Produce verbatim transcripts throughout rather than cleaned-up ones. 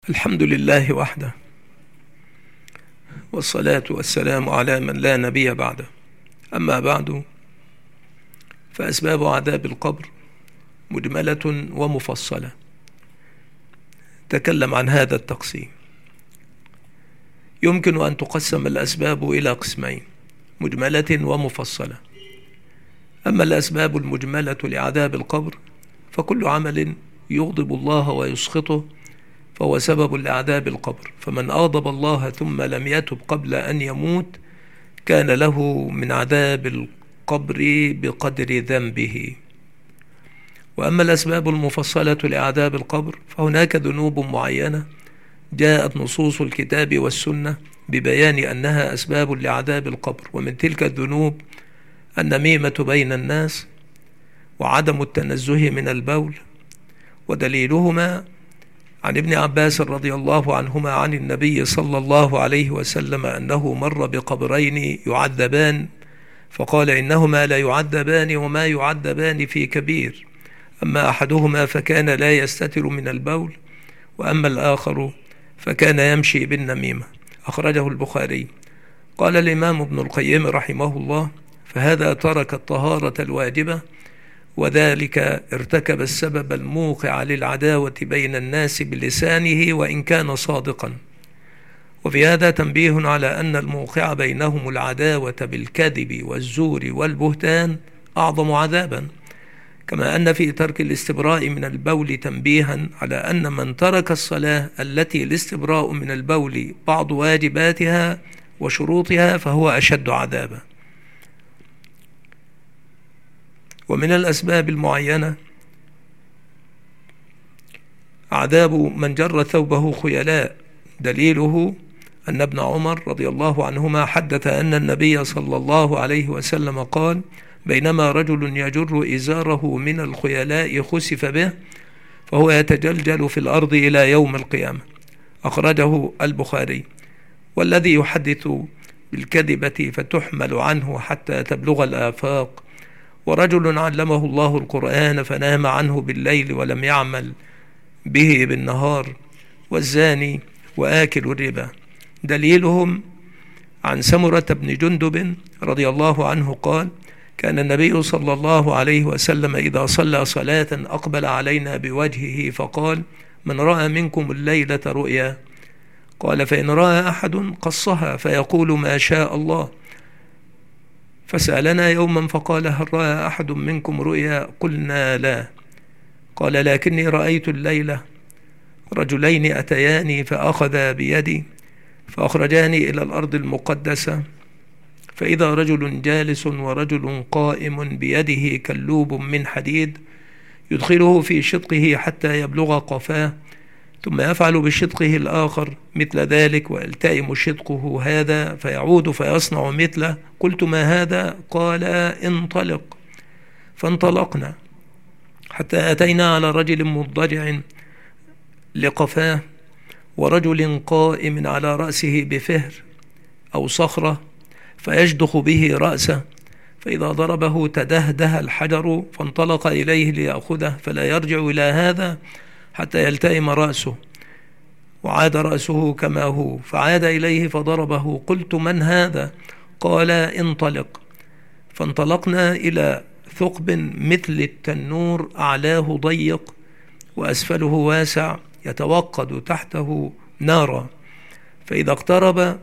الحمد لله وحده، والصلاة والسلام على من لا نبي بعده. أما بعد، فأسباب عذاب القبر مجملة ومفصلة. تكلم عن هذا التقسيم. يمكن أن تقسم الأسباب إلى قسمين: مجملة ومفصلة. أما الأسباب المجملة لعذاب القبر فكل عمل يغضب الله ويسخطه فهو سبب لعذاب القبر، فمن أغضب الله ثم لم يتب قبل أن يموت كان له من عذاب القبر بقدر ذنبه. وأما الأسباب المفصلة لعذاب القبر فهناك ذنوب معينة جاءت نصوص الكتاب والسنة ببيان أنها أسباب لعذاب القبر، ومن تلك الذنوب النميمة بين الناس، وعدم التنزه من البول، ودليلهما عن ابن عباس رضي الله عنهما عن النبي صلى الله عليه وسلم أنه مر بقبرين يعذبان فقال: إنهما لا يعذبان وما يعذبان في كبير، أما أحدهما فكان لا يستتر من البول، وأما الآخر فكان يمشي بالنميمة. أخرجه البخاري. قال الإمام ابن القيم رحمه الله: فهذا ترك الطهارة الواجبة، وذلك ارتكب السبب الموقع للعداوة بين الناس بلسانه وإن كان صادقا. وفي هذا تنبيه على أن الموقع بينهم العداوة بالكذب والزور والبهتان أعظم عذابا، كما أن في ترك الاستبراء من البول تنبيها على أن من ترك الصلاة التي الاستبراء من البول بعض واجباتها وشروطها فهو أشد عذابا. ومن الأسباب المعينة عذاب من جر ثوبه خيلاء، دليله أن ابن عمر رضي الله عنهما حدث أن النبي صلى الله عليه وسلم قال: بينما رجل يجر إزاره من الخيلاء خسف به فهو يتجلجل في الأرض إلى يوم القيامة. أخرجه البخاري. والذي يحدث بالكذبة فتحمل عنه حتى تبلغ الآفاق، ورجل علمه الله القرآن فنام عنه بالليل ولم يعمل به بالنهار، والزاني وآكل الربا. دليلهم عن سمرة بن جندب رضي الله عنه قال: كان النبي صلى الله عليه وسلم إذا صلى صلاة أقبل علينا بوجهه فقال: من رأى منكم الليلة رؤيا؟ قال: فإن رأى أحد قصها فيقول ما شاء الله. فسألنا يوما فقال: هل رأى أحد منكم رؤيا؟ قلنا لا. قال: لكني رأيت الليلة رجلين أتياني فأخذا بيدي فأخرجاني إلى الأرض المقدسة، فإذا رجل جالس ورجل قائم بيده كلوب من حديد يدخله في شدقه حتى يبلغ قفاه، ثم يفعل بشدقه الآخر مثل ذلك ويلتئم شدقه هذا فيعود فيصنع مثله. قلت: ما هذا؟ قال: انطلق. فانطلقنا حتى أتينا على رجل مضطجع لقفاه ورجل قائم على رأسه بفهر أو صخرة فيشدخ به رأسه، فإذا ضربه تدهده الحجر، فانطلق إليه ليأخذه فلا يرجع إلى هذا حتى يلتئم رأسه، وعاد رأسه كما هو، فعاد إليه فضربه. قلت: من هذا؟ قال: انطلق. فانطلقنا إلى ثقب مثل التنور أعلاه ضيق وأسفله واسع يتوقد تحته نارا، فإذا اقترب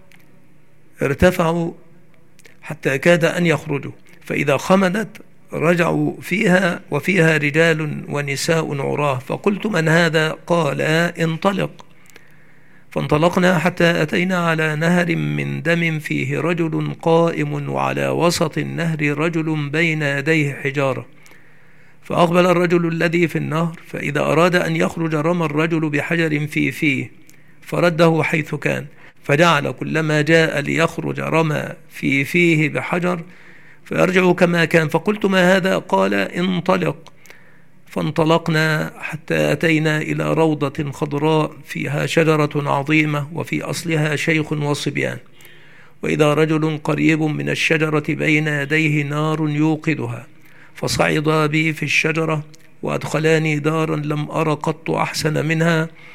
ارتفعوا حتى كاد أن يخرجوا، فإذا خمدت رجعوا فيها وفيها رجال ونساء عراه. فقلت: من هذا؟ قال: انطلق. فانطلقنا حتى أتينا على نهر من دم فيه رجل قائم، وعلى وسط النهر رجل بين يديه حجارة، فأقبل الرجل الذي في النهر، فإذا أراد أن يخرج رمى الرجل بحجر في فيه فرده حيث كان، فجعل كلما جاء ليخرج رمى في فيه بحجر فيرجع كما كان. فقلت: ما هذا؟ قال: انطلق. فانطلقنا حتى أتينا إلى روضة خضراء فيها شجرة عظيمة وفي أصلها شيخ وصبيان، وإذا رجل قريب من الشجرة بين يديه نار يوقدها، فصعدا بي في الشجرة وأدخلاني دارا لم أر قط أحسن منها،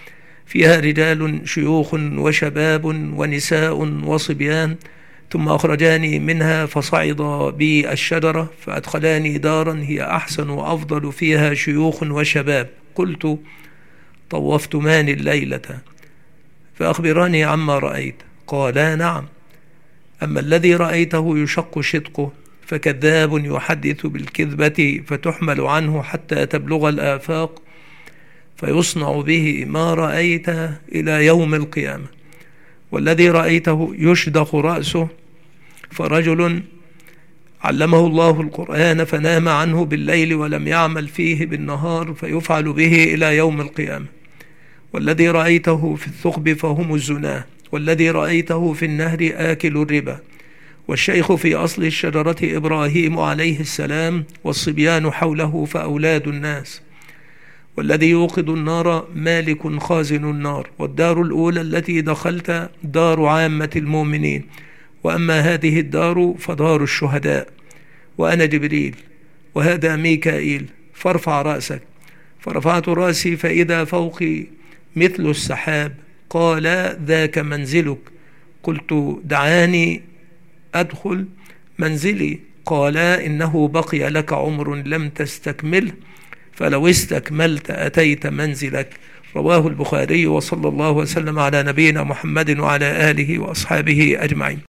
فيها رجال شيوخ وشباب ونساء وصبيان، ثم أخرجاني منها فصعدا بي الشجرة فأدخلاني دارا هي أحسن وأفضل فيها شيوخ وشباب. قلت: طوفتمان الليلة فأخبراني عما رأيت. قالا: نعم، أما الذي رأيته يشق شدقه فكذاب يحدث بالكذبة فتحمل عنه حتى تبلغ الآفاق فيصنع به ما رأيت إلى يوم القيامة. والذي رأيته يشدخ رأسه فرجل علمه الله القرآن فنام عنه بالليل ولم يعمل فيه بالنهار فيفعل به إلى يوم القيامة. والذي رأيته في الثقب فهم الزناه. والذي رأيته في النهر آكل الربا. والشيخ في أصل الشجرة إبراهيم عليه السلام، والصبيان حوله فأولاد الناس. والذي يوقد النار مالك خازن النار. والدار الأولى التي دخلت دار عامة المؤمنين، وأما هذه الدار فدار الشهداء. وأنا جبريل وهذا ميكائيل، فارفع رأسك. فرفعت رأسي فإذا فوقي مثل السحاب. قال: ذاك منزلك. قلت: دعاني أدخل منزلي. قال: إنه بقي لك عمر لم تستكمله، فلو استكملت أتيت منزلك. رواه البخاري، وصلى الله وسلم على نبينا محمد وعلى آله وأصحابه أجمعين.